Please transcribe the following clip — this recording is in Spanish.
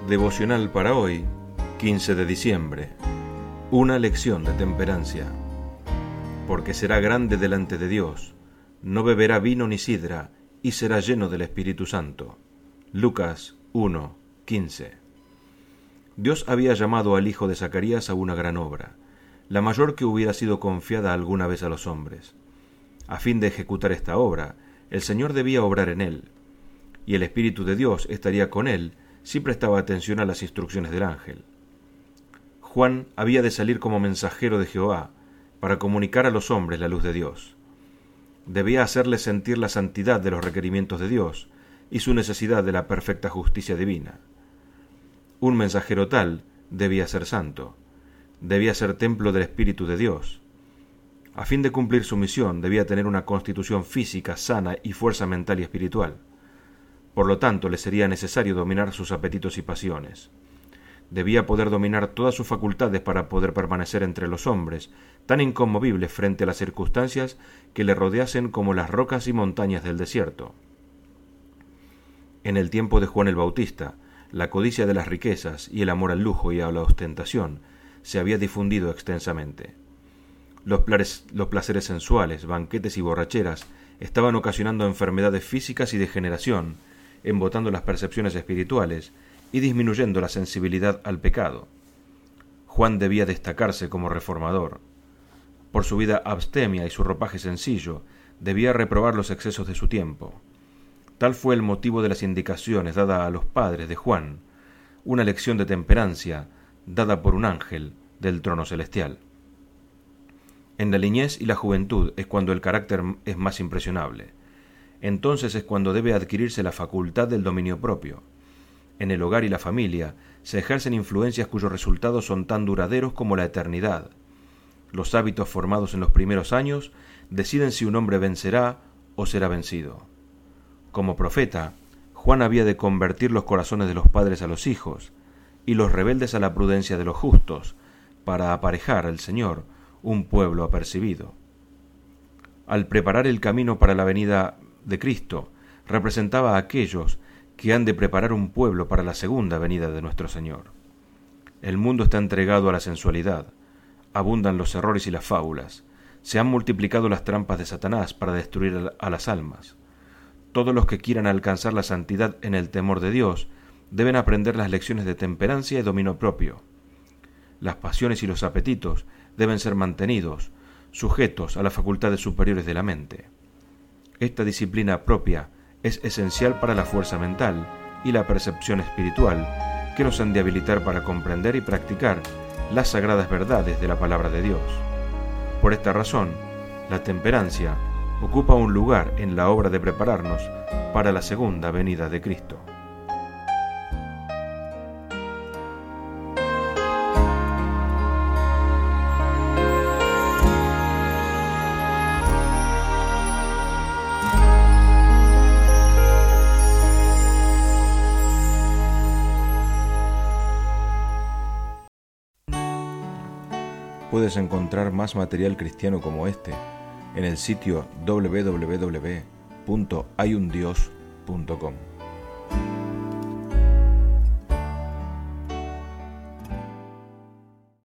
Devocional para hoy, 15 de diciembre. Una lección de temperancia. Porque será grande delante de Dios, no beberá vino ni sidra, y será lleno del Espíritu Santo. Lucas 1:15. Dios había llamado al hijo de Zacarías a una gran obra, la mayor que hubiera sido confiada alguna vez a los hombres. A fin de ejecutar esta obra, el Señor debía obrar en él, y el Espíritu de Dios estaría con él si prestaba atención a las instrucciones del ángel. Juan había de salir como mensajero de Jehová para comunicar a los hombres la luz de Dios. Debía hacerles sentir la santidad de los requerimientos de Dios y su necesidad de la perfecta justicia divina. Un mensajero tal debía ser santo, debía ser templo del Espíritu de Dios. A fin de cumplir su misión, debía tener una constitución física sana y fuerza mental y espiritual. Por lo tanto, le sería necesario dominar sus apetitos y pasiones. Debía poder dominar todas sus facultades para poder permanecer entre los hombres, tan inconmovible frente a las circunstancias que le rodeasen como las rocas y montañas del desierto. En el tiempo de Juan el Bautista, la codicia de las riquezas y el amor al lujo y a la ostentación se había difundido extensamente. Los placeres sensuales, banquetes y borracheras estaban ocasionando enfermedades físicas y degeneración, embotando las percepciones espirituales y disminuyendo la sensibilidad al pecado. Juan debía destacarse como reformador. Por su vida abstemia y su ropaje sencillo, debía reprobar los excesos de su tiempo. Tal fue el motivo de las indicaciones dadas a los padres de Juan, una lección de temperancia dada por un ángel del trono celestial. En la niñez y la juventud es cuando el carácter es más impresionable. Entonces es cuando debe adquirirse la facultad del dominio propio. En el hogar y la familia se ejercen influencias cuyos resultados son tan duraderos como la eternidad. Los hábitos formados en los primeros años deciden si un hombre vencerá o será vencido. Como profeta, Juan había de convertir los corazones de los padres a los hijos y los rebeldes a la prudencia de los justos, para aparejar al Señor un pueblo apercibido. Al preparar el camino para la venida de Cristo, representaba a aquellos que han de preparar un pueblo para la segunda venida de nuestro Señor. El mundo está entregado a la sensualidad, abundan los errores y las fábulas, se han multiplicado las trampas de Satanás para destruir a las almas. Todos los que quieran alcanzar la santidad en el temor de Dios deben aprender las lecciones de temperancia y dominio propio. Las pasiones y los apetitos deben ser mantenidos, sujetos a las facultades superiores de la mente. Esta disciplina propia es esencial para la fuerza mental y la percepción espiritual que nos han de habilitar para comprender y practicar las sagradas verdades de la palabra de Dios. Por esta razón, la temperancia ocupa un lugar en la obra de prepararnos para la segunda venida de Cristo. Puedes encontrar más material cristiano como este en el sitio www.hayundios.com.